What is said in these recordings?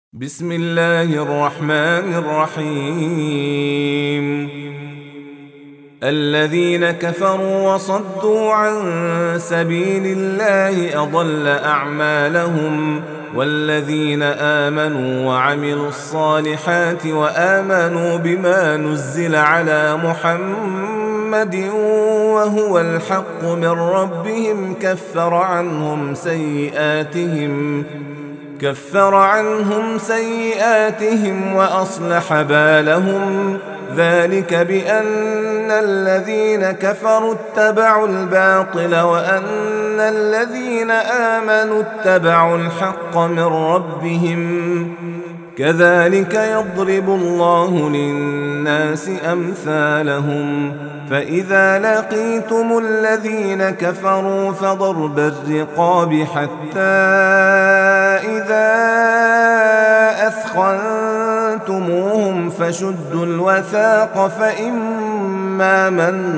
بسم الله الرحمن الرحيم. الذين كفروا وصدوا عن سبيل الله أضل أعمالهم، والذين آمنوا وعملوا الصالحات وآمنوا بما نزل على محمد وهو الحق من ربهم كفر عنهم سيئاتهم وأصلح بالهم. ذلك بأن الذين كفروا اتبعوا الباطل وأن الذين آمنوا اتبعوا الحق من ربهم. كذلك يضرب الله للناس أمثالهم. فإذا لقيتم الذين كفروا فضرب الرقاب حتى إذا أثخنتموهم فشدوا الوثاق فإما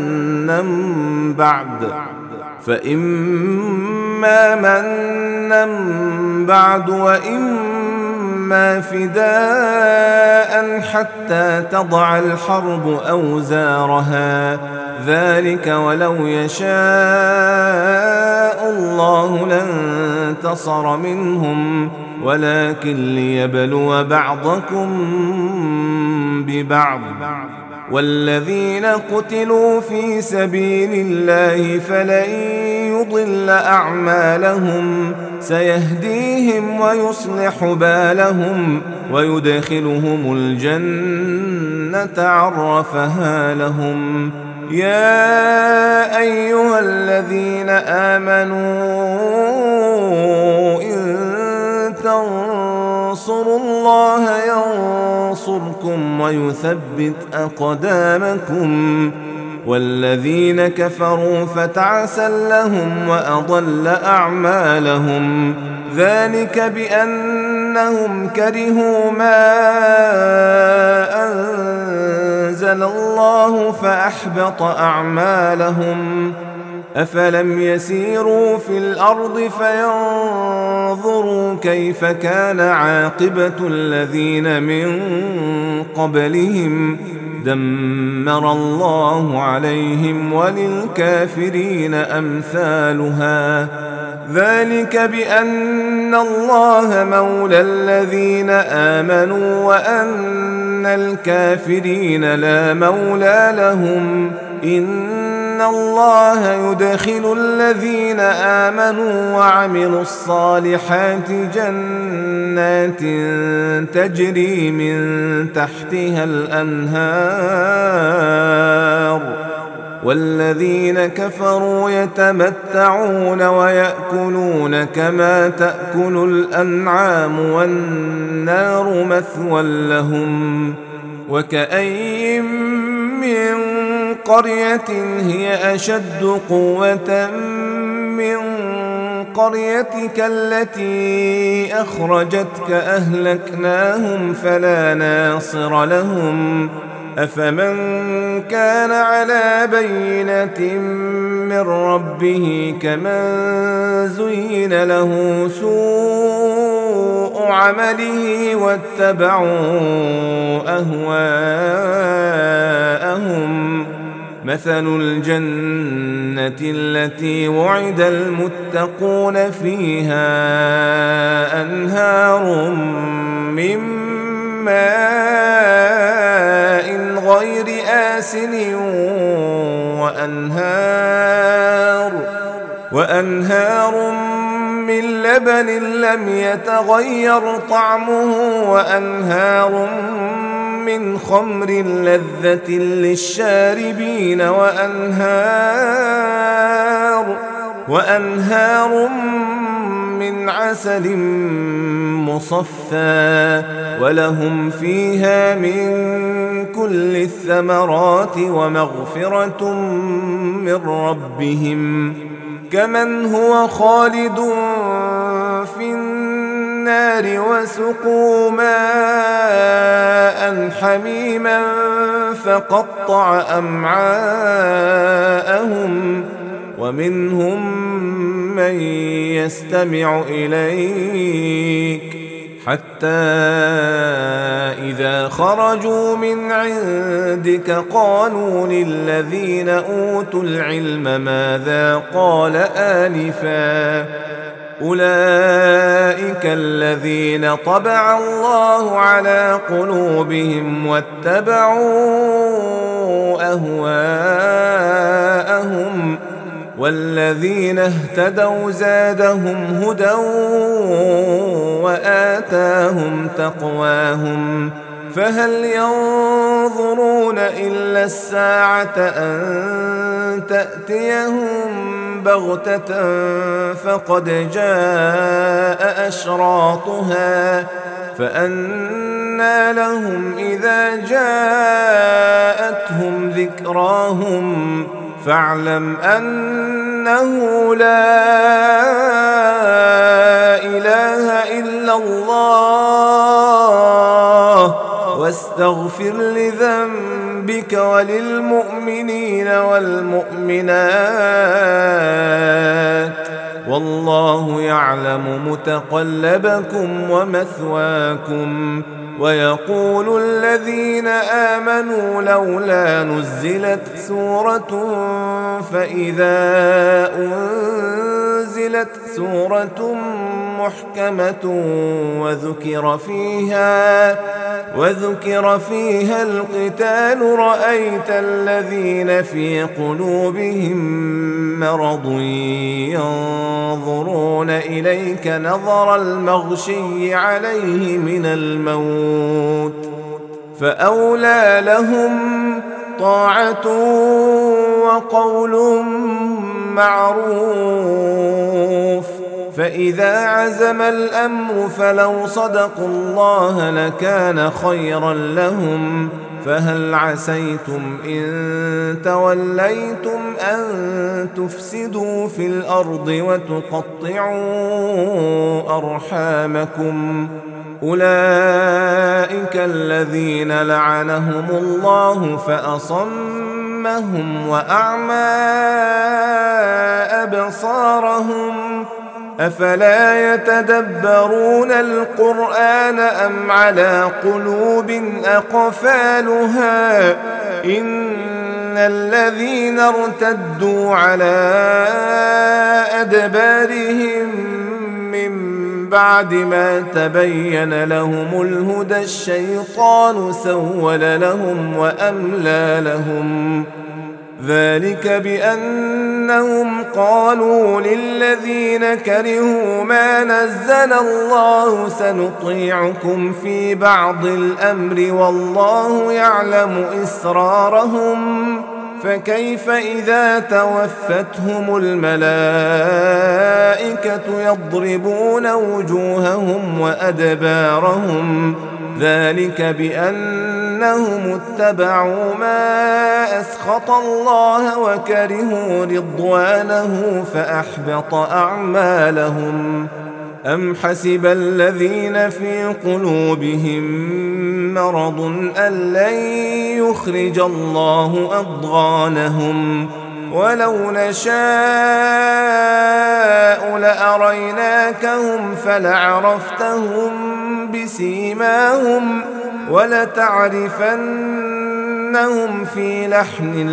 منا بعد وإما فداء حتى تضع الحرب أوزارها. ذلك ولو يشاء الله لانتصر منهم، ولكن ليبلو بعضكم ببعض. والذين قتلوا في سبيل الله فلن يضل أعمالهم، سيهديهم ويصلح بالهم ويدخلهم الجنة عرفها لهم. يا أيها الذين آمنوا إن تنصروا الله ينصركم ويثبت أقدامكم. والذين كفروا فتعسا لهم وأضل أعمالهم. ذلك بأنهم كرهوا ما أنزل الله فأحبط أعمالهم. أفلم يسيروا في الأرض فينظروا كيف كان عاقبة الذين من قبلهم. دمر الله عليهم وللكافرين أمثالها. ذلك بأن الله مولى الذين آمنوا وأن الكافرين لا مولى لهم. إن الله يدخل الذين آمنوا وعملوا الصالحات جنات تجري من تحتها الأنهار. والذين كفروا يتمتعون ويأكلون كما تأكل الأنعام والنار مثوى لهم. وكأين من قرية هي أشد قوة من قريتك التي أخرجتك أهلكناهم فلا ناصر لهم. أفمن كان على بينة من ربه كمن زين له سوء عمله واتبعوا أهواءهم. مثل الجنة التي وعد المتقون فيها أنهار من ماء غير آسن وأنهار من لبن لم يتغير طعمه وأنهار من خمر لذة للشاربين وأنهار من عسل مصفى ولهم فيها من كل الثمرات ومغفرة من ربهم. كمن هو خالد في النار وسقوا ماء حميما فقطع أمعاءهم. ومنهم من يستمع إليك حتى إذا خرجوا من عندك قالوا للذين أوتوا العلم ماذا قال آنفا أولئك الذين طبع الله على قلوبهم واتبعوا أهواءهم والذين اهتدوا زادهم هدى وآتاهم تقواهم فهل ينظرون إلا الساعة أن تأتيهم بغتة فقد جاء أشراطها فأنى لهم إذا جاءتهم ذكراهم فاعلم أنه لا إله إلا الله واستغفر لذنبك وللمؤمنين والمؤمنات والله يعلم متقلبكم ومثواكم ويقول الذين آمنوا لولا نزلت سورة فإذا أنزلت سورة محكمة وذكر فيها القتال رأيت الذين في قلوبهم مرض ينظرون إليك نظر المغشي عليه من الموت فأولى لهم طاعة وقول معروف فإذا عزم الأمر فلو صدقوا الله لكان خيرا لهم فهل عسيتم إن توليتم أن تفسدوا في الأرض وتقطعوا أرحامكم أولئك الذين لعنهم الله فأصمهم وأعمى أبصارهم أفلا يتدبرون القرآن أم على قلوب أقفالها إن الذين ارتدوا على أدبارهم من بعد ما تبين لهم الهدى الشيطان سول لهم وأملى لهم ذلك بأنهم قالوا للذين كرهوا ما نزل الله سنطيعكم في بعض الأمر والله يعلم إسرارهم فكيف إذا توفتهم الملائكة يضربون وجوههم وأدبارهم ذلك بأنهم اتبعوا ما أسخط الله وكرهوا رضوانه فأحبط أعمالهم أم حسب الذين في قلوبهم مرض أن لن يخرج الله أضغانهم ولو نشاء لأريناكهم فلعرفتهم بسيماهم ولتعرفنهم في لحن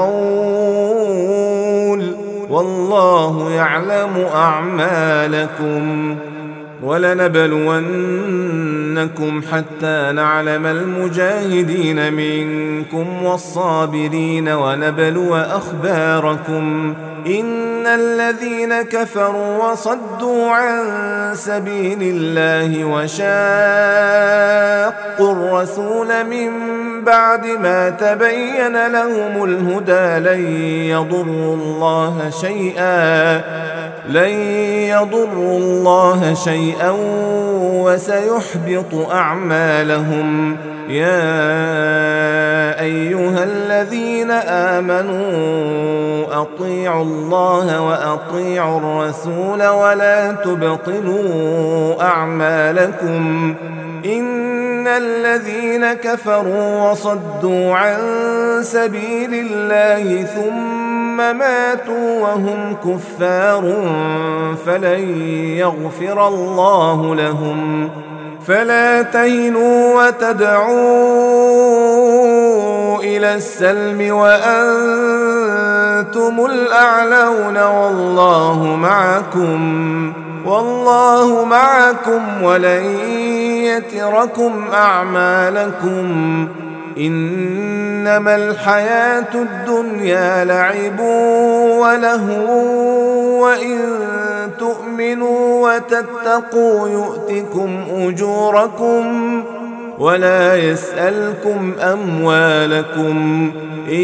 القول والله يعلم أعمالكم ولنبلونكم حتى نعلم المجاهدين منكم والصابرين ونبلو أخباركم إن الذين كفروا وصدوا عن سبيل الله وشاقوا الرسول من بعد ما تبين لهم الهدى لن يضروا الله شيئا وسيحبط أعمالهم يا أيها الذين آمنوا أطيعوا الله وأطيعوا الرسول ولا تبطلوا أعمالكم إن الذين كفروا وصدوا عن سبيل الله ثم ماتوا وهم كفار فلن يغفر الله لهم فلا تهنوا وتدعوا إلى السلم وأنتم الأعلون والله معكم ولن يتركم أعمالكم. إنما الحياة الدنيا لعب ولهو وإن تؤمنوا وتتقوا يؤتكم أجوركم ولا يسألكم أموالكم. إن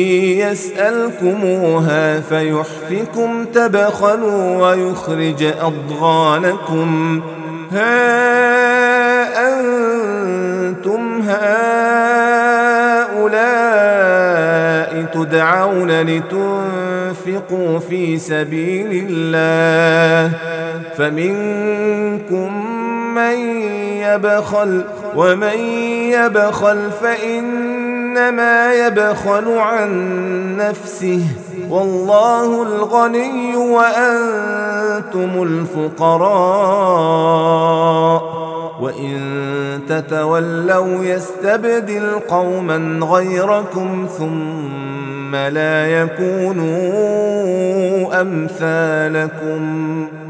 يسألكموها فيحفكم تبخلوا ويخرج أضغانكم. ها أنتم هؤلاء تدعون لتنفقوا في سبيل الله فمنكم من يبخل ومن يبخل فإنما يبخل عن نفسه والله الغني وأنتم الفقراء. وإن تتولوا يستبدل قوما غيركم ثم لا يكونوا أمثالكم.